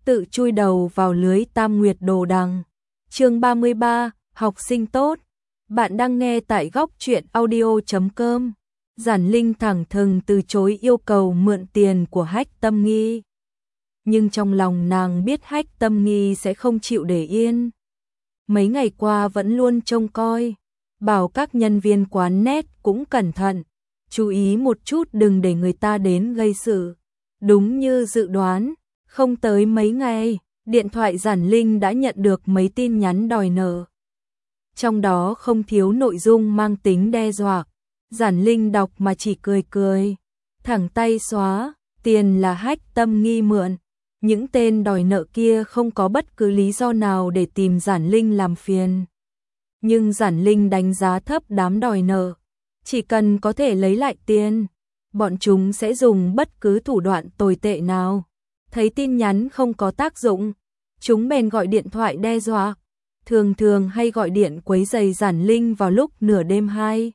tự chui đầu vào lưới Tam Nguyệt Đồ Đằng. Chương 33, học sinh tốt. Bạn đang nghe tại góc truyện audio.com. Giản Linh thẳng thừng từ chối yêu cầu mượn tiền của Hách Tâm Nghi. Nhưng trong lòng nàng biết Hách Tâm Nghi sẽ không chịu để yên. Mấy ngày qua vẫn luôn trông coi, bảo các nhân viên quán net cũng cẩn thận, chú ý một chút đừng để người ta đến gây sự. Đúng như dự đoán, không tới mấy ngày, điện thoại Giản Linh đã nhận được mấy tin nhắn đòi nợ. Trong đó không thiếu nội dung mang tính đe dọa. Giản Linh đọc mà chỉ cười cười, thẳng tay xóa, tiền là Hách Tâm Nghi mượn. Những tên đòi nợ kia không có bất cứ lý do nào để tìm Giản Linh làm phiền. Nhưng Giản Linh đánh giá thấp đám đòi nợ. Chỉ cần có thể lấy lại tiền, bọn chúng sẽ dùng bất cứ thủ đoạn tồi tệ nào. Thấy tin nhắn không có tác dụng, chúng bèn gọi điện thoại đe dọa. Thường hay gọi điện quấy rầy Giản Linh vào lúc nửa đêm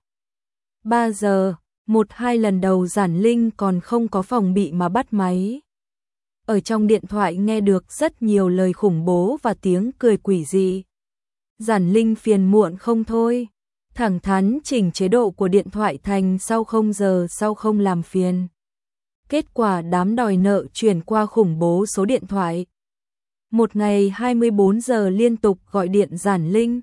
2-3 giờ. 1-2 lần đầu Giản Linh còn không có phòng bị mà bắt máy. Ở trong điện thoại nghe được rất nhiều lời khủng bố và tiếng cười quỷ dị. Giản Linh phiền muộn không thôi, thẳng thắn chỉnh chế độ của điện thoại thành sau 0 giờ sau không làm phiền. Kết quả đám đòi nợ chuyển qua khủng bố số điện thoại. Một ngày 24 giờ liên tục gọi điện Giản Linh,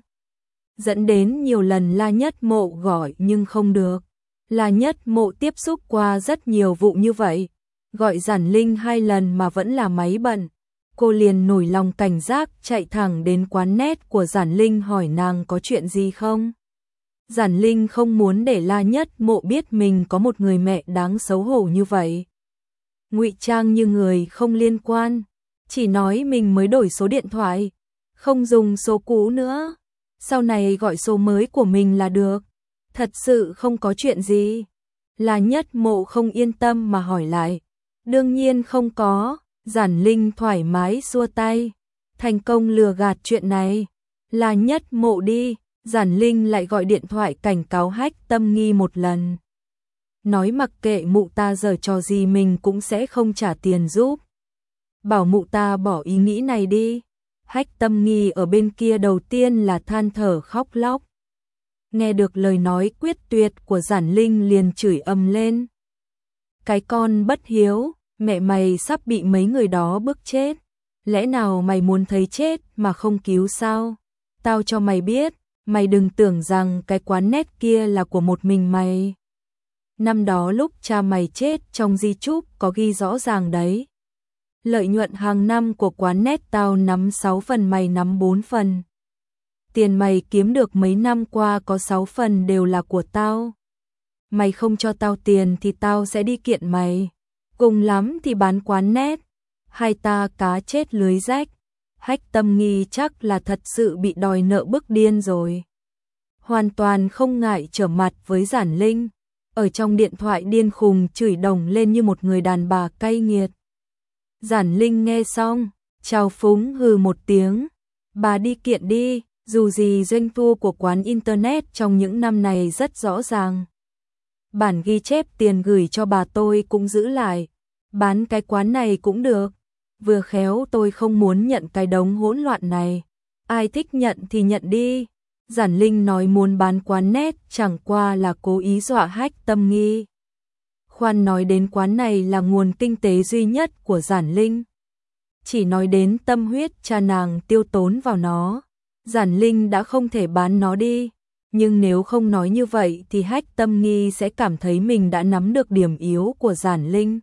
dẫn đến nhiều lần La Nhất Mộ gọi nhưng không được. La Nhất Mộ tiếp xúc qua rất nhiều vụ như vậy, gọi Giản Linh 2 lần mà vẫn là máy bận. Cô liền nổi lòng cảnh giác chạy thẳng đến quán net của Giản Linh hỏi nàng có chuyện gì không. Giản Linh không muốn để La Nhất Mộ biết mình có một người mẹ đáng xấu hổ như vậy. Ngụy trang như người không liên quan, chỉ nói mình mới đổi số điện thoại, không dùng số cũ nữa, sau này gọi số mới của mình là được. Thật sự không có chuyện gì. La Nhất Mộ không yên tâm mà hỏi lại. Đương nhiên không có. Giản Linh thoải mái xua tay. Thành công lừa gạt chuyện này. La Nhất Mộ đi. Giản Linh lại gọi điện thoại cảnh cáo Hách Tâm Nghi một lần. Nói mặc kệ mụ ta giở trò gì mình cũng sẽ không trả tiền giúp. Bảo mụ ta bỏ ý nghĩ này đi. Hách Tâm Nghi ở bên kia đầu tiên là than thở khóc lóc. Nghe được lời nói quyết tuyệt của Giản Linh liền chửi ầm lên. Cái con bất hiếu, mẹ mày sắp bị mấy người đó bức chết. Lẽ nào mày muốn thấy chết mà không cứu sao? Tao cho mày biết, mày đừng tưởng rằng cái quán net kia là của một mình mày. Năm đó lúc cha mày chết trong di chúc có ghi rõ ràng đấy. Lợi nhuận hàng năm của quán net tao nắm 6 phần mày nắm 4 phần. Tiền mày kiếm được mấy năm qua có 6 phần đều là của tao. Mày không cho tao tiền thì tao sẽ đi kiện mày. Cùng lắm thì bán quán net. Hai ta cá chết lưới rách. Hách Tâm Nghi chắc là thật sự bị đòi nợ bức điên rồi. Hoàn toàn không ngại trở mặt với Giản Linh. Ở trong điện thoại điên khùng chửi đồng lên như một người đàn bà cay nghiệt. Giản Linh nghe xong, chào phúng hừ một tiếng. Bà đi kiện đi. Dù gì doanh thu của quán internet trong những năm này rất rõ ràng. Bản ghi chép tiền gửi cho bà tôi cũng giữ lại. Bán cái quán này cũng được. Vừa khéo tôi không muốn nhận cái đống hỗn loạn này. Ai thích nhận thì nhận đi. Giản Linh nói muốn bán quán net chẳng qua là cố ý dọa Hách Tâm Nghi. Khoan nói đến quán này là nguồn kinh tế duy nhất của Giản Linh. Chỉ nói đến tâm huyết cha nàng tiêu tốn vào nó. Giản Linh đã không thể bán nó đi, nhưng nếu không nói như vậy thì Hách Tâm Nghi sẽ cảm thấy mình đã nắm được điểm yếu của Giản Linh.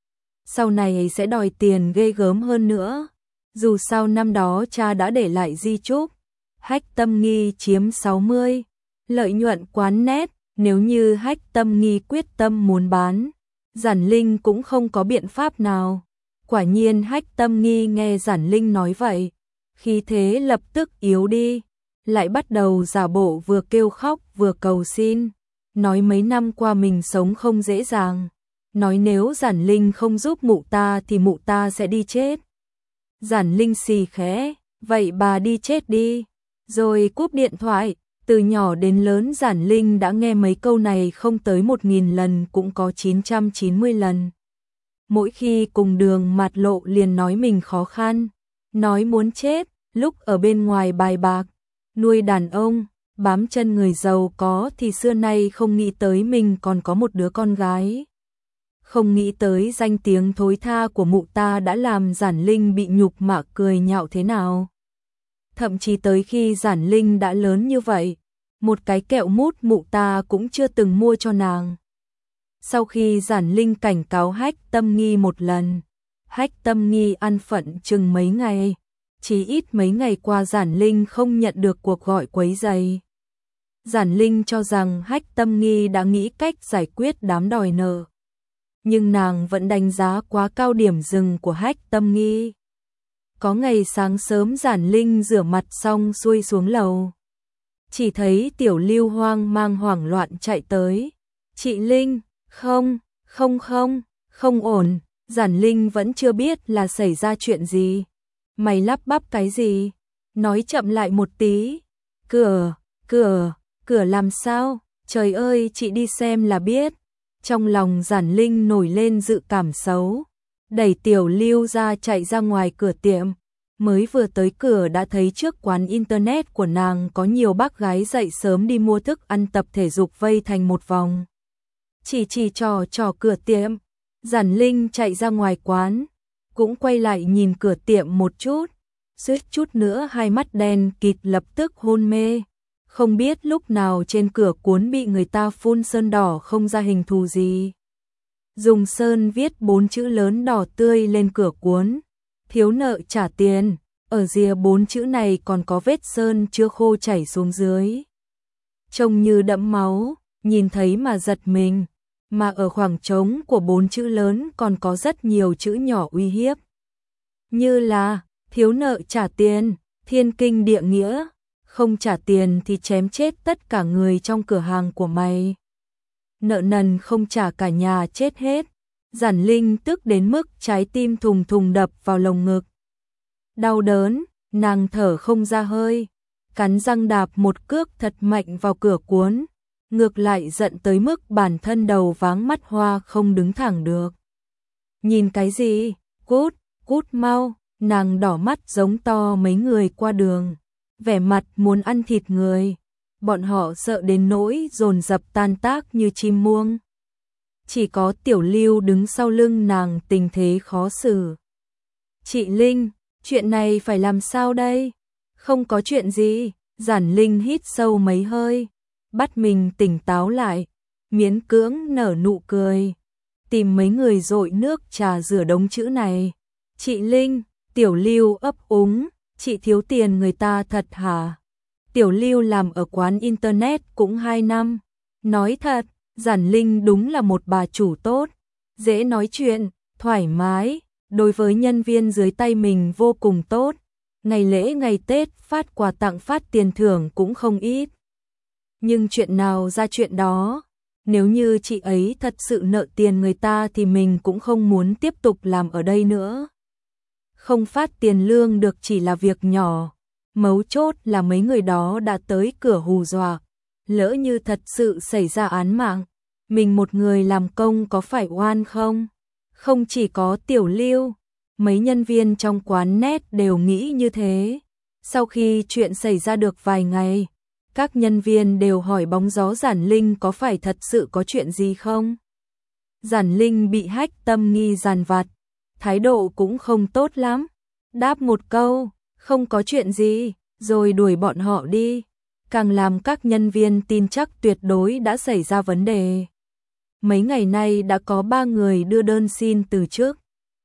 Sau này sẽ đòi tiền ghê gớm hơn nữa. Dù sao năm đó cha đã để lại di chúc, Hách Tâm Nghi chiếm 60, lợi nhuận quán net, nếu như Hách Tâm Nghi quyết tâm muốn bán, Giản Linh cũng không có biện pháp nào. Quả nhiên Hách Tâm Nghi nghe Giản Linh nói vậy, khí thế lập tức yếu đi, lại bắt đầu giả bộ vừa kêu khóc vừa cầu xin, nói mấy năm qua mình sống không dễ dàng, nói nếu Giản Linh không giúp mụ ta thì mụ ta sẽ đi chết. Giản Linh xì khẽ, vậy bà đi chết đi, rồi cúp điện thoại. Từ nhỏ đến lớn Giản Linh đã nghe mấy câu này không tới 1000 lần cũng có 990 lần. Mỗi khi cùng đường mặt lộ liền nói mình khó khăn, nói muốn chết, lúc ở bên ngoài bài bạc, nuôi đàn ông, bám chân người giàu có thì xưa nay không nghĩ tới mình còn có một đứa con gái. Không nghĩ tới danh tiếng thối tha của mụ ta đã làm Giản Linh bị nhục mạ cười nhạo thế nào. Thậm chí tới khi Giản Linh đã lớn như vậy, một cái kẹo mút mụ ta cũng chưa từng mua cho nàng. Sau khi Giản Linh cảnh cáo Hách Tâm Nghi một lần, Hách Tâm Nghi ăn phận chừng mấy ngày, chỉ ít mấy ngày qua Giản Linh không nhận được cuộc gọi quấy rầy. Giản Linh cho rằng Hách Tâm Nghi đã nghĩ cách giải quyết đám đòi nợ, nhưng nàng vẫn đánh giá quá cao điểm dừng của Hách Tâm Nghi. Có ngày sáng sớm Giản Linh rửa mặt xong xuôi xuống lầu, chỉ thấy Tiểu Lưu hoang mang hoảng loạn chạy tới. Chị Linh, không ổn. Giản Linh vẫn chưa biết là xảy ra chuyện gì. Mày lắp bắp cái gì? Nói chậm lại một tí. Cửa làm sao? Trời ơi, chị đi xem là biết. Trong lòng Giản Linh nổi lên dự cảm xấu, đẩy Tiểu Lưu ra chạy ra ngoài cửa tiệm. Mới vừa tới cửa đã thấy trước quán internet của nàng có nhiều bác gái dậy sớm đi mua thức ăn tập thể dục vây thành một vòng. Chỉ trò cửa tiệm. Giản Linh chạy ra ngoài quán, cũng quay lại nhìn cửa tiệm một chút, suýt chút nữa hai mắt đen kịt lập tức hôn mê. Không biết lúc nào trên cửa cuốn bị người ta phun sơn đỏ không ra hình thù gì. Dùng sơn viết 4 chữ lớn đỏ tươi lên cửa cuốn. Thiếu nợ trả tiền. Ở rìa 4 chữ này còn có vết sơn chưa khô chảy xuống dưới. Trông như đẫm máu, nhìn thấy mà giật mình. Mà ở khoảng trống của 4 chữ lớn còn có rất nhiều chữ nhỏ uy hiếp. Như là, thiếu nợ trả tiền, thiên kinh địa nghĩa. Không trả tiền thì chém chết tất cả người trong cửa hàng của mày. Nợ nần không trả cả nhà chết hết. Giản Linh tức đến mức trái tim thùng thùng đập vào lồng ngực. Đau đớn, nàng thở không ra hơi, cắn răng đạp một cước thật mạnh vào cửa cuốn, ngược lại giận tới mức bản thân đầu váng mắt hoa không đứng thẳng được. Nhìn cái gì? Cút mau, nàng đỏ mắt giống to mấy người qua đường, vẻ mặt muốn ăn thịt người. Bọn họ sợ đến nỗi dồn dập tan tác như chim muông. Chỉ có Tiểu Lưu đứng sau lưng nàng tình thế khó xử. Chị Linh, chuyện này phải làm sao đây? Không có chuyện gì. Giản Linh hít sâu mấy hơi, bắt mình tỉnh táo lại, miễn cưỡng nở nụ cười, tìm mấy người dội nước trà rửa đống chữ này. Chị Linh, Tiểu Lưu ấp úng, chị thiếu tiền người ta thật hả? Tiểu Lưu làm ở quán internet cũng 2 năm. Nói thật, Giản Linh đúng là một bà chủ tốt, dễ nói chuyện, thoải mái, đối với nhân viên dưới tay mình vô cùng tốt. Ngày lễ ngày Tết phát quà tặng phát tiền thưởng cũng không ít. Nhưng chuyện nào ra chuyện đó, nếu như chị ấy thật sự nợ tiền người ta thì mình cũng không muốn tiếp tục làm ở đây nữa. Không phát tiền lương được chỉ là việc nhỏ, mấu chốt là mấy người đó đã tới cửa hù dọa. Lỡ như thật sự xảy ra án mạng, mình một người làm công có phải oan không? Không chỉ có Tiểu Lưu, mấy nhân viên trong quán net đều nghĩ như thế. Sau khi chuyện xảy ra được vài ngày, các nhân viên đều hỏi bóng gió Giản Linh có phải thật sự có chuyện gì không? Giản Linh bị Hách Tâm Nghi dằn vặt, thái độ cũng không tốt lắm. Đáp một câu, không có chuyện gì, rồi đuổi bọn họ đi. Càng làm các nhân viên tin chắc tuyệt đối đã xảy ra vấn đề. Mấy ngày nay đã có 3 người đưa đơn xin từ chức.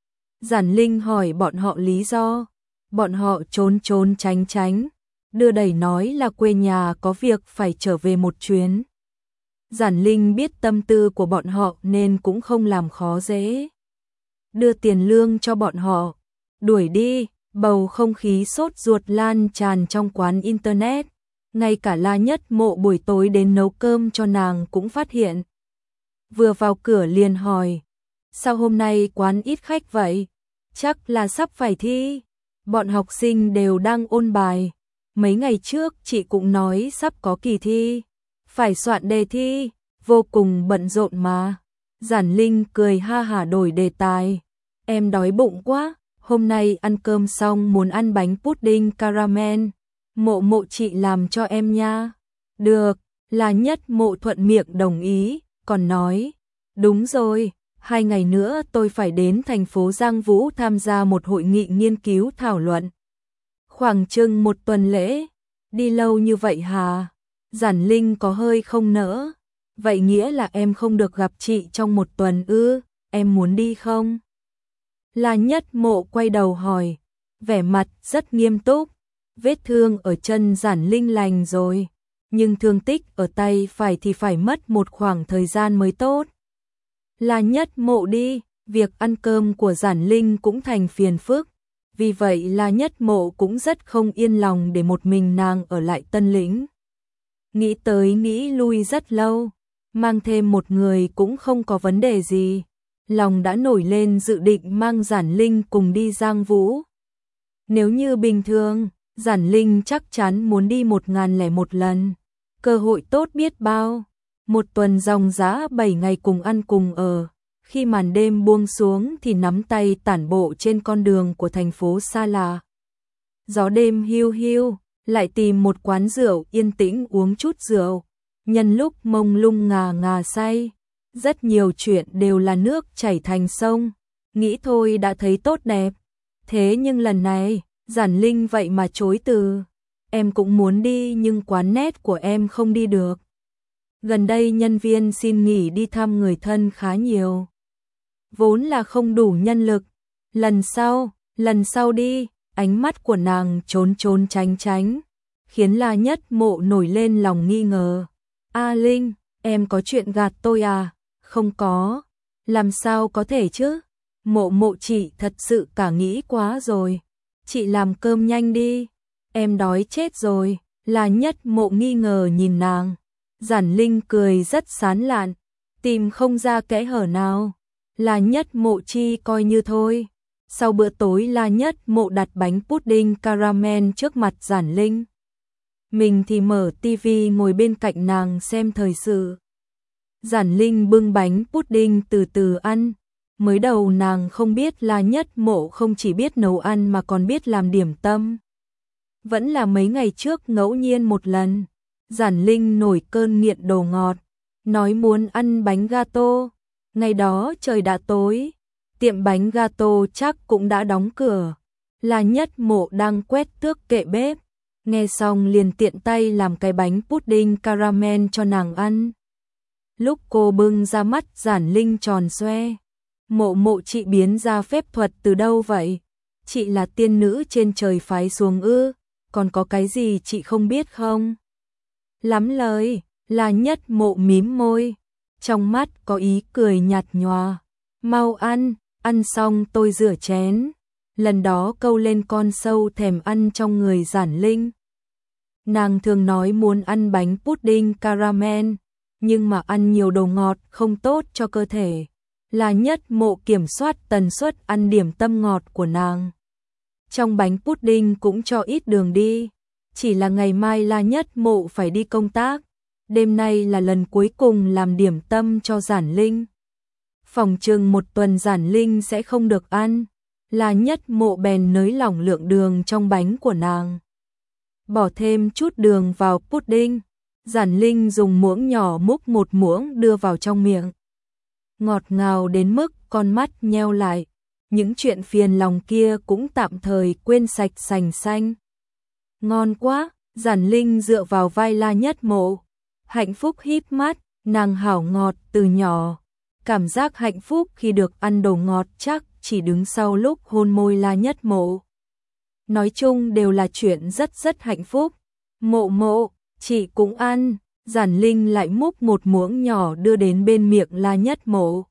Giản Linh hỏi bọn họ lý do, bọn họ trốn tránh, đưa đẩy nói là quê nhà có việc phải trở về một chuyến. Giản Linh biết tâm tư của bọn họ nên cũng không làm khó dễ. Đưa tiền lương cho bọn họ, đuổi đi, bầu không khí sốt ruột lan tràn trong quán internet. Ngay cả La Nhất Mộ buổi tối đến nấu cơm cho nàng cũng phát hiện. Vừa vào cửa liền hỏi, sao hôm nay quán ít khách vậy? Chắc là sắp phải thi. Bọn học sinh đều đang ôn bài. Mấy ngày trước chị cũng nói sắp có kỳ thi, phải soạn đề thi, vô cùng bận rộn mà. Giản Linh cười ha hả đổi đề tài. Em đói bụng quá, hôm nay ăn cơm xong muốn ăn bánh pudding caramel, Mộ chị làm cho em nha. Được, La Nhất Mộ thuận miệng đồng ý, còn nói, đúng rồi, 2 ngày nữa tôi phải đến thành phố Giang Vũ tham gia một hội nghị nghiên cứu thảo luận. Khoảng chừng 1 tuần lễ, đi lâu như vậy hả? Giản Linh có hơi không nỡ. Vậy nghĩa là em không được gặp chị trong 1 tuần ư, em muốn đi không? La Nhất Mộ quay đầu hỏi, vẻ mặt rất nghiêm túc. Vết thương ở chân Giản Linh lành rồi, nhưng thương tích ở tay phải thì phải mất một khoảng thời gian mới tốt. La Nhất Mộ đi, việc ăn cơm của Giản Linh cũng thành phiền phức, vì vậy La Nhất Mộ cũng rất không yên lòng để một mình nàng ở lại Tân Lĩnh. Nghĩ tới nghĩ lui rất lâu, mang thêm một người cũng không có vấn đề gì, lòng đã nổi lên dự định mang Giản Linh cùng đi Giang Vũ. Nếu như bình thường, Giản Linh chắc chắn muốn đi 1001 lần, cơ hội tốt biết bao. 1 tuần dòng dã 7 ngày cùng ăn cùng ở, khi màn đêm buông xuống thì nắm tay tản bộ trên con đường của thành phố xa lạ. Gió đêm hiu hiu, lại tìm một quán rượu yên tĩnh uống chút rượu, nhân lúc mông lung ngà ngà say. Rất nhiều chuyện đều là nước chảy thành sông, nghĩ thôi đã thấy tốt đẹp. Thế nhưng lần này, Giản Linh vậy mà chối từ. Em cũng muốn đi nhưng quán net của em không đi được. Gần đây nhân viên xin nghỉ đi thăm người thân khá nhiều. Vốn là không đủ nhân lực. Lần sau đi, ánh mắt của nàng trốn trốn tránh tránh, khiến La Nhất Mộ nổi lên lòng nghi ngờ. A Linh, em có chuyện gạt tôi à? Không có, làm sao có thể chứ? Mộ chị thật sự cả nghĩ quá rồi. Chị làm cơm nhanh đi, em đói chết rồi. La Nhất Mộ nghi ngờ nhìn nàng. Giản Linh cười rất sán lạn, tìm không ra kẽ hở nào. La Nhất Mộ chi coi như thôi. Sau bữa tối La Nhất Mộ đặt bánh pudding caramel trước mặt Giản Linh. Mình thì mở tivi ngồi bên cạnh nàng xem thời sự. Giản Linh bưng bánh pudding từ từ ăn. Mới đầu nàng không biết La Nhất Mộ không chỉ biết nấu ăn mà còn biết làm điểm tâm. Vẫn là mấy ngày trước ngẫu nhiên một lần, Giản Linh nổi cơn nghiện đồ ngọt, nói muốn ăn bánh gato. Ngày đó trời đã tối, tiệm bánh gato chắc cũng đã đóng cửa. La Nhất Mộ đang quét tước kệ bếp, nghe xong liền tiện tay làm cái bánh pudding caramel cho nàng ăn. Lúc cô bưng ra mắt Giản Linh tròn xoe. Mộ chị biến ra phép thuật từ đâu vậy? Chị là tiên nữ trên trời phái xuống ư? Còn có cái gì chị không biết không? Lắm lời, La Nhất Mộ mím môi, trong mắt có ý cười nhạt nhòa. Mau ăn, ăn xong tôi rửa chén. Lần đó câu lên con sâu thèm ăn trong người Giản Linh. Nàng thường nói muốn ăn bánh pudding caramel, nhưng mà ăn nhiều đồ ngọt không tốt cho cơ thể. La Nhất Mộ kiểm soát tần suất ăn điểm tâm ngọt của nàng. Trong bánh pudding cũng cho ít đường đi. Chỉ là ngày mai La Nhất Mộ phải đi công tác. Đêm nay là lần cuối cùng làm điểm tâm cho Giản Linh. Phòng chừng 1 tuần Giản Linh sẽ không được ăn. La Nhất Mộ bèn nới lỏng lượng đường trong bánh của nàng. Bỏ thêm chút đường vào pudding. Giản Linh dùng muỗng nhỏ múc 1 muỗng đưa vào trong miệng. Ngọt ngào đến mức con mắt nheo lại. Những chuyện phiền lòng kia cũng tạm thời quên sạch sành xanh. Ngon quá, Giản Linh dựa vào vai La Nhất Mộ. Hạnh phúc híp mắt, nàng hảo ngọt từ nhỏ. Cảm giác hạnh phúc khi được ăn đồ ngọt chắc chỉ đứng sau lúc hôn môi La Nhất Mộ. Nói chung đều là chuyện rất hạnh phúc. Mộ, chị cũng ăn. Giản Linh lại múc 1 muỗng nhỏ đưa đến bên miệng La Nhất Mộ.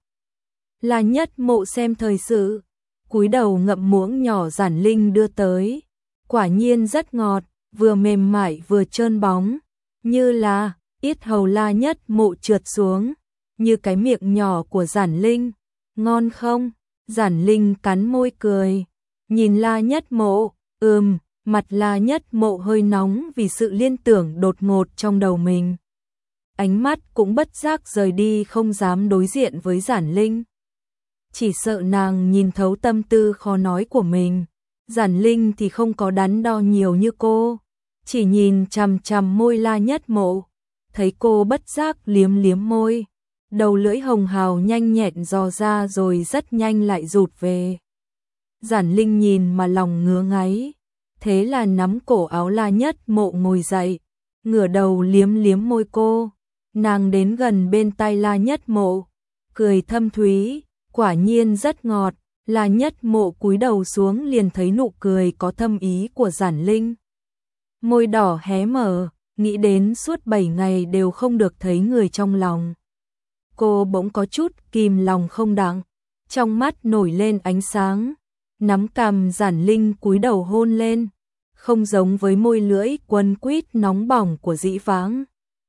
La Nhất Mộ xem thời sự, cúi đầu ngậm muỗng nhỏ Giản Linh đưa tới. Quả nhiên rất ngọt, vừa mềm mại vừa trơn bóng, như là yết hầu La Nhất Mộ trượt xuống, như cái miệng nhỏ của Giản Linh. Ngon không? Giản Linh cắn môi cười, nhìn La Nhất Mộ. Mặt La Nhất Mộ hơi nóng vì sự liên tưởng đột ngột trong đầu mình. Ánh mắt cũng bất giác rời đi không dám đối diện với Giản Linh. chỉ sợ nàng nhìn thấu tâm tư khó nói của mình. Giản Linh thì không có đắn đo nhiều như cô, chỉ nhìn chằm chằm môi La Nhất Mộ, thấy cô bất giác liếm liếm môi, đầu lưỡi hồng hào nhanh nhẹn dò ra rồi rất nhanh lại rụt về. Giản Linh nhìn mà lòng ngứa ngáy, thế là nắm cổ áo La Nhất Mộ ngồi dậy, ngửa đầu liếm liếm môi cô. Nàng đến gần bên tai La Nhất Mộ, cười thâm thúy, quả nhiên rất ngọt. La Nhất Mộ cúi đầu xuống liền thấy nụ cười có thâm ý của Giản Linh. Môi đỏ hé mở, nghĩ đến suốt 7 ngày đều không được thấy người trong lòng. Cô bỗng có chút kìm lòng không đặng, trong mắt nổi lên ánh sáng, nắm cằm Giản Linh cúi đầu hôn lên, không giống với môi lưỡi quấn quýt nóng bỏng của dĩ vãng.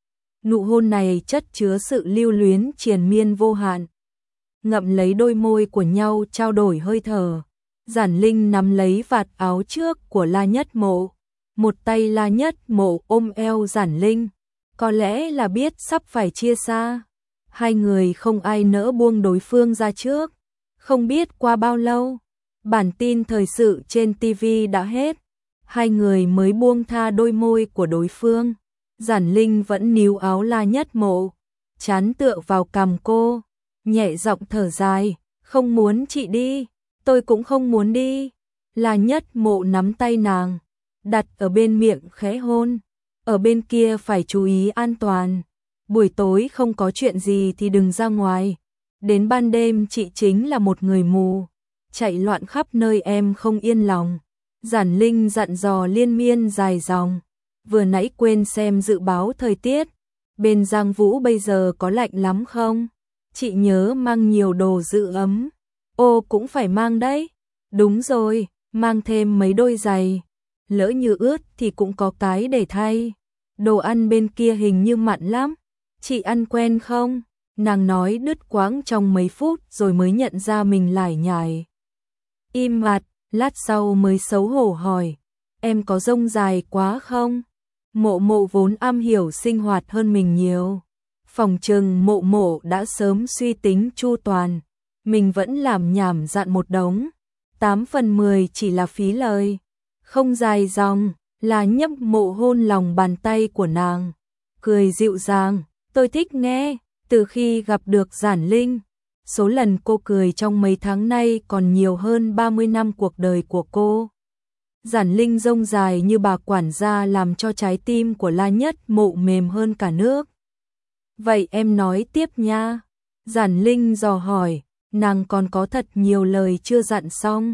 Nụ hôn này chất chứa sự lưu luyến triền miên vô hạn. Ngậm lấy đôi môi của nhau trao đổi hơi thở. Giản Linh nắm lấy vạt áo trước của La Nhất Mộ. Một tay La Nhất Mộ ôm eo Giản Linh. Có lẽ là biết sắp phải chia xa. Hai người không ai nỡ buông đối phương ra trước. Không biết qua bao lâu, bản tin thời sự trên TV đã hết. Hai người mới buông tha đôi môi của đối phương. Giản Linh vẫn níu áo La Nhất Mộ, chán tựa vào cằm cô, nhẹ giọng thở dài, không muốn chị đi, tôi cũng không muốn đi. La Nhất Mộ nắm tay nàng, đặt ở bên miệng khẽ hôn, ở bên kia phải chú ý an toàn, buổi tối không có chuyện gì thì đừng ra ngoài, đến ban đêm chị chính là một người mù, chạy loạn khắp nơi em không yên lòng. Giản Linh dặn dò liên miên dài dòng, vừa nãy quên xem dự báo thời tiết, bên Giang Vũ bây giờ có lạnh lắm không? Chị nhớ mang nhiều đồ giữ ấm. Ô cũng phải mang đấy. Đúng rồi, mang thêm mấy đôi giày. Lỡ như ướt thì cũng có cái để thay. Đồ ăn bên kia hình như mặn lắm. Chị ăn quen không? Nàng nói đứt quãng trong mấy phút rồi mới nhận ra mình lải nhải. Im bặt, lát sau mới xấu hổ hỏi. Em có rông dài quá không? Mộ Mộ vốn am hiểu sinh hoạt hơn mình nhiều. Phòng trừng Mộ Mộ đã sớm suy tính chu toàn. Mình vẫn làm nhảm dặn một đống. 8 phần 10 chỉ là phí lời. Không dài dòng, là nhấp Mộ hôn lòng bàn tay của nàng. Cười dịu dàng, tôi thích nghe. Từ khi gặp được Giản Linh, số lần cô cười trong mấy tháng nay còn nhiều hơn 30 năm cuộc đời của cô. Giản Linh rông dài như bà quản gia làm cho trái tim của La Nhất Mộ mềm hơn cả nước. Vậy em nói tiếp nha. Giản Linh dò hỏi, nàng còn có thật nhiều lời chưa dặn xong.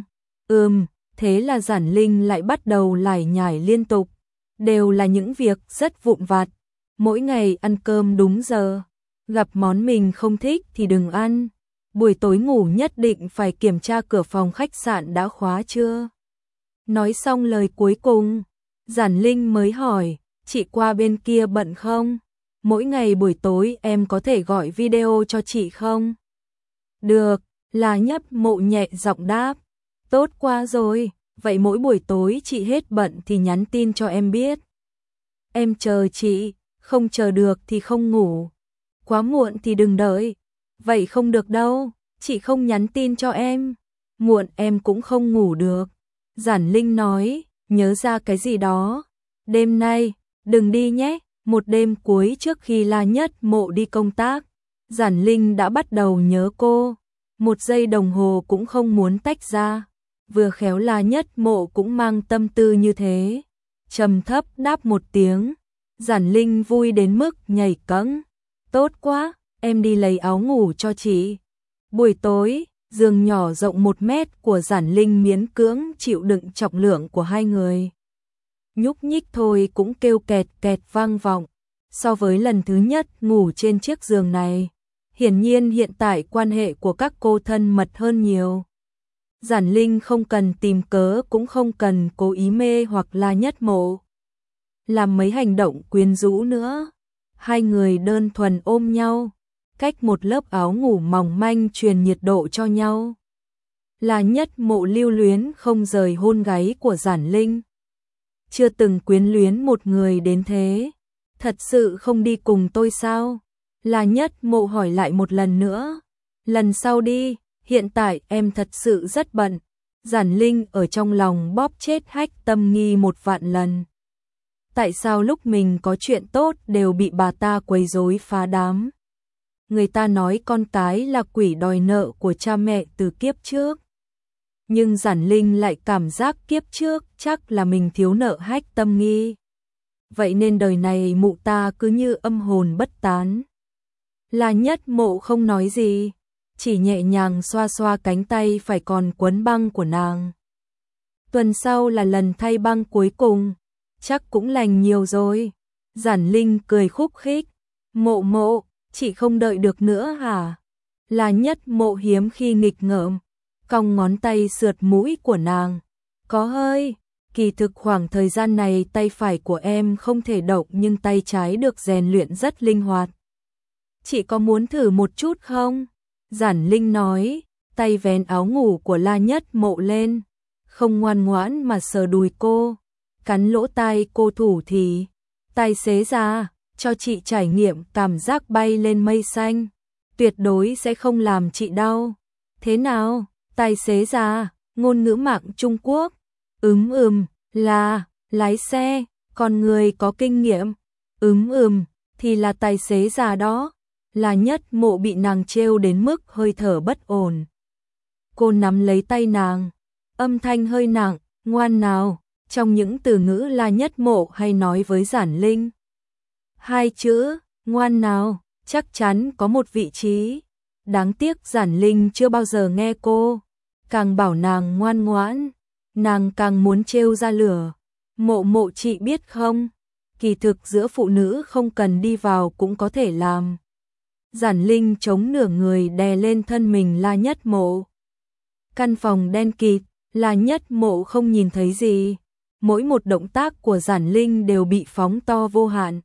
Thế là Giản Linh lại bắt đầu lải nhải liên tục. Đều là những việc rất vụn vặt. Mỗi ngày ăn cơm đúng giờ. Gặp món mình không thích thì đừng ăn. Buổi tối ngủ nhất định phải kiểm tra cửa phòng khách sạn đã khóa chưa. Nói xong lời cuối cùng, Giản Linh mới hỏi, chị qua bên kia bận không? Mỗi ngày buổi tối em có thể gọi video cho chị không? Được, La Nhất Mộ nhẹ giọng đáp. Tốt quá rồi, vậy mỗi buổi tối chị hết bận thì nhắn tin cho em biết. Em chờ chị, không chờ được thì không ngủ. Quá muộn thì đừng đợi. Vậy không được đâu, chị không nhắn tin cho em. Muộn em cũng không ngủ được. Giản Linh nói, nhớ ra cái gì đó. Đêm nay, đừng đi nhé. Một đêm cuối trước khi La Nhất Mộ đi công tác, Giản Linh đã bắt đầu nhớ cô. Một giây đồng hồ cũng không muốn tách ra. Vừa khéo La Nhất Mộ cũng mang tâm tư như thế. Trầm thấp đáp một tiếng. Giản Linh vui đến mức nhảy cẫng. Tốt quá, em đi lấy áo ngủ cho chị. Buổi tối, giường nhỏ rộng 1 mét của Giản Linh miễn cưỡng chịu đựng trọng lượng của hai người. Nhúc nhích thôi cũng kêu kẹt kẹt vang vọng. So với lần thứ nhất ngủ trên chiếc giường này, hiển nhiên hiện tại quan hệ của các cô thân mật hơn nhiều. Giản Linh không cần tìm cớ cũng không cần cố ý mê hoặc La Nhất Mộ. Làm mấy hành động quyến rũ nữa. Hai người đơn thuần ôm nhau, cách một lớp áo ngủ mỏng manh truyền nhiệt độ cho nhau. La Nhất Mộ lưu luyến không rời hôn gáy của Giản Linh. Chưa từng quyến luyến một người đến thế. Thật sự không đi cùng tôi sao? La Nhất Mộ hỏi lại một lần nữa. Lần sau đi, hiện tại em thật sự rất bận. Giản Linh ở trong lòng bóp chết Hách Tâm Nghi 1.000.000 lần. Tại sao lúc mình có chuyện tốt đều bị bà ta quấy rối phá đám? Người ta nói con cái là quỷ đòi nợ của cha mẹ từ kiếp trước. Nhưng Giản Linh lại cảm giác kiếp trước chắc là mình thiếu nợ Hách Tâm Nghi. Vậy nên đời này mụ ta cứ như âm hồn bất tán. La Nhất Mộ không nói gì, chỉ nhẹ nhàng xoa xoa cánh tay phải còn quấn băng của nàng. Tuần sau là lần thay băng cuối cùng, chắc cũng lành nhiều rồi. Giản Linh cười khúc khích, Mộ Mộ, chị không đợi được nữa hả? La Nhất Mộ hiếm khi nghịch ngợm, cong ngón tay sượt mũi của nàng. Có hơi, kỳ thực khoảng thời gian này tay phải của em không thể động nhưng tay trái được rèn luyện rất linh hoạt. Chị có muốn thử một chút không? Giản Linh nói, tay vén áo ngủ của La Nhất Mộ lên, không ngoan ngoãn mà sờ đùi cô, cắn lỗ tai cô thủ thì, tài xế ra, cho chị trải nghiệm cảm giác bay lên mây xanh, tuyệt đối sẽ không làm chị đau. Thế nào, tài xế ra, ngôn ngữ mạng Trung Quốc, là, lái xe, còn người có kinh nghiệm, thì là tài xế già đó. La Nhất Mộ bị nàng trêu đến mức hơi thở bất ổn. Cô nắm lấy tay nàng, âm thanh hơi nặng, ngoan nào, trong những từ ngữ La Nhất Mộ hay nói với Giản Linh. Hai chữ, ngoan nào, chắc chắn có một vị trí. Đáng tiếc Giản Linh chưa bao giờ nghe cô, càng bảo nàng ngoan ngoãn, nàng càng muốn trêu ra lửa. Mộ Mộ chị biết không, kỳ thực giữa phụ nữ không cần đi vào cũng có thể làm. Giản Linh chống nửa người đè lên thân mình La Nhất Mộ. Căn phòng đen kịt, La Nhất Mộ không nhìn thấy gì. Mỗi một động tác của Giản Linh đều bị phóng to vô hạn.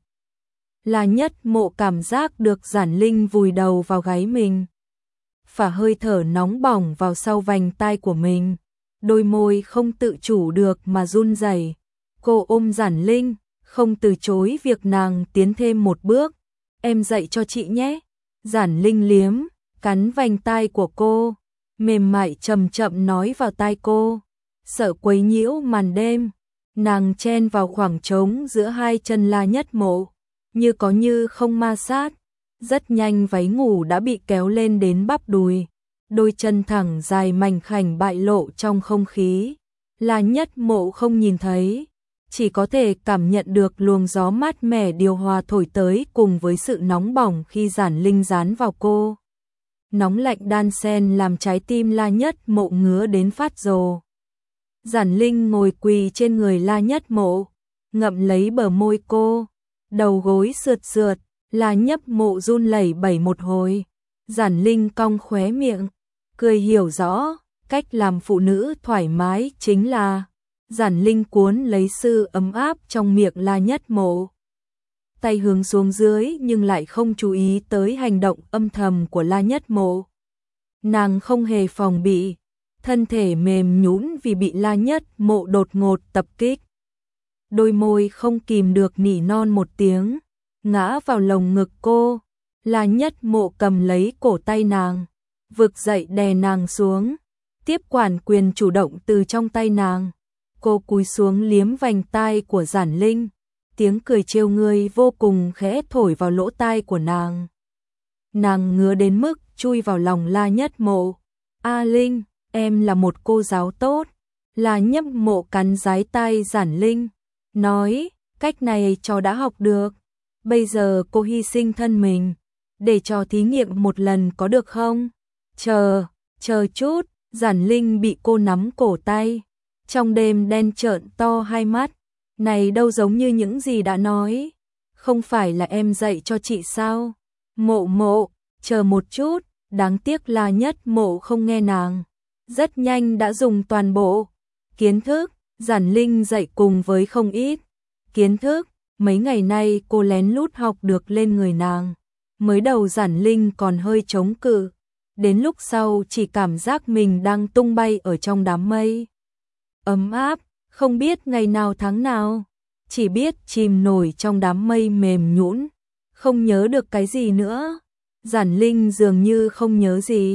La Nhất Mộ cảm giác được Giản Linh vùi đầu vào gáy mình, phả hơi thở nóng bỏng vào sau vành tai của mình. Đôi môi không tự chủ được mà run rẩy. Cô ôm Giản Linh, không từ chối việc nàng tiến thêm một bước. Em dạy cho chị nhé. Giản Linh liếm, cắn vành tai của cô, mềm mại chậm chậm nói vào tai cô. Sợ quấy nhiễu màn đêm, nàng chen vào khoảng trống giữa hai chân La Nhất Mộ, như có như không ma sát. Rất nhanh váy ngủ đã bị kéo lên đến bắp đùi, đôi chân thẳng dài mảnh khảnh bại lộ trong không khí. La Nhất Mộ không nhìn thấy, chỉ có thể cảm nhận được luồng gió mát mẻ điều hòa thổi tới cùng với sự nóng bỏng khi Giản Linh dán vào cô. Nóng lạnh đan xen làm trái tim La Nhất Mộ ngứa đến phát rồ. Giản Linh ngồi quỳ trên người La Nhất Mộ, ngậm lấy bờ môi cô, đầu gối sượt sượt, La Nhất Mộ run lẩy bẩy một hồi. Giản Linh cong khóe miệng, cười hiểu rõ, cách làm phụ nữ thoải mái chính là Giản Linh cuốn lấy sự ấm áp trong miệng La Nhất Mộ. Tay hướng xuống dưới nhưng lại không chú ý tới hành động âm thầm của La Nhất Mộ. Nàng không hề phòng bị, thân thể mềm nhũn vì bị La Nhất Mộ đột ngột tập kích. Đôi môi không kìm được nỉ non một tiếng, ngã vào lồng ngực cô. La Nhất Mộ cầm lấy cổ tay nàng, vực dậy đè nàng xuống, tiếp quản quyền chủ động từ trong tay nàng. Cô cúi xuống liếm vành tai của Giản Linh, tiếng cười trêu ngươi vô cùng khẽ thổi vào lỗ tai của nàng. Nàng ngứa đến mức chui vào lòng La Nhất Mộ. A Linh, em là một cô giáo tốt. La Nhất Mộ cắn dái tai Giản Linh, nói, cách này cháu đã học được. Bây giờ cô hy sinh thân mình, để cho thí nghiệm một lần có được không? Chờ chút, Giản Linh bị cô nắm cổ tay. Trong đêm đen trợn to hai mắt, này đâu giống như những gì đã nói. Không phải là em dạy cho chị sao? Mộ Mộ, chờ một chút, đáng tiếc La Nhất Mộ không nghe nàng. Rất nhanh đã dùng toàn bộ kiến thức, Giản Linh dạy cùng với không ít kiến thức. Mấy ngày nay cô lén lút học được lên người nàng. Mới đầu Giản Linh còn hơi chống cự, đến lúc sau chỉ cảm giác mình đang tung bay ở trong đám mây ấm áp, không biết ngày nào tháng nào, chỉ biết chìm nổi trong đám mây mềm nhũn, không nhớ được cái gì nữa. Giản Linh dường như không nhớ gì,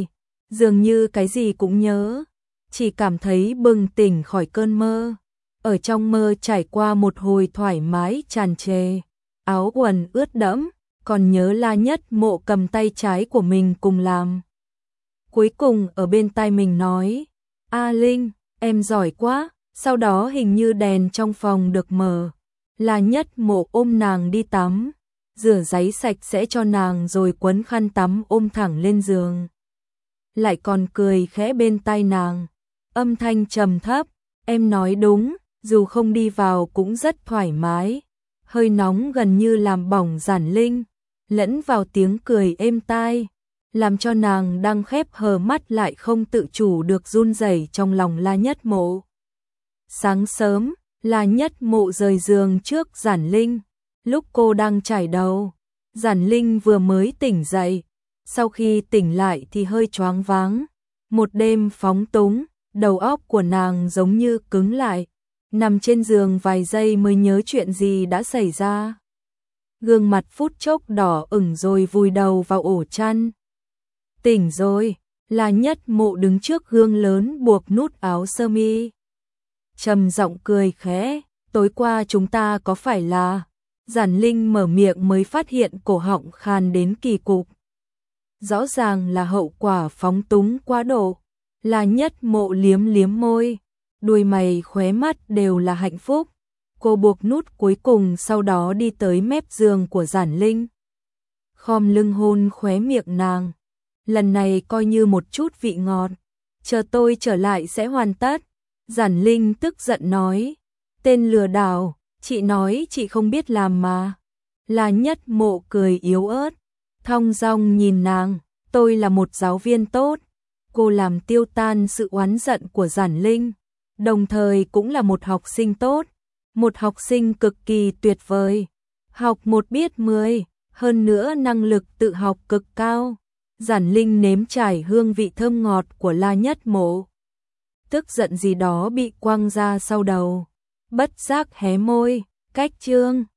dường như cái gì cũng nhớ, chỉ cảm thấy bừng tỉnh khỏi cơn mơ. Ở trong mơ trải qua một hồi thoải mái tràn trề, áo quần ướt đẫm, còn nhớ La Nhất Mộ cầm tay trái của mình cùng làm. Cuối cùng ở bên tai mình nói, A Linh, em giỏi quá, sau đó hình như đèn trong phòng được mở. La Nhất Mộ ôm nàng đi tắm, rửa giấy sạch sẽ cho nàng rồi quấn khăn tắm ôm thẳng lên giường. Lại còn cười khẽ bên tai nàng, âm thanh trầm thấp, em nói đúng, dù không đi vào cũng rất thoải mái, hơi nóng gần như làm bỏng Giản Linh, lẫn vào tiếng cười êm tai, làm cho nàng đang khép hờ mắt lại không tự chủ được run rẩy trong lòng La Nhất Mộ. Sáng sớm, La Nhất Mộ rời giường trước Giản Linh, lúc cô đang chải đầu, Giản Linh vừa mới tỉnh dậy, sau khi tỉnh lại thì hơi choáng váng, một đêm phóng túng, đầu óc của nàng giống như cứng lại, nằm trên giường vài giây mới nhớ chuyện gì đã xảy ra. Gương mặt phút chốc đỏ ửng rồi vùi đầu vào ổ chăn. Tỉnh rồi, La Nhất Mộ đứng trước gương lớn buộc nút áo sơ mi. Trầm giọng cười khẽ, tối qua chúng ta có phải là... Giản Linh mở miệng mới phát hiện cổ họng khan đến kỳ cục. Rõ ràng là hậu quả phóng túng quá độ. La Nhất Mộ liếm liếm môi, đuôi mày khóe mắt đều là hạnh phúc. Cô buộc nút cuối cùng sau đó đi tới mép giường của Giản Linh. Khom lưng hôn khóe miệng nàng. Lần này coi như một chút vị ngọt. Chờ tôi trở lại sẽ hoàn tất. Giản Linh tức giận nói. Tên lừa đảo, chị nói chị không biết làm mà. La Nhất Mộ cười yếu ớt, thong dong nhìn nàng. Tôi là một giáo viên tốt. Cô làm tiêu tan sự oán giận của Giản Linh, đồng thời cũng là một học sinh tốt, một học sinh cực kỳ tuyệt vời, học một biết 10, hơn nữa năng lực tự học cực cao. Giản Linh nếm trải hương vị thơm ngọt của La Nhất Mộ. Tức giận gì đó bị quăng ra sau đầu, bất giác hé môi, cách chương.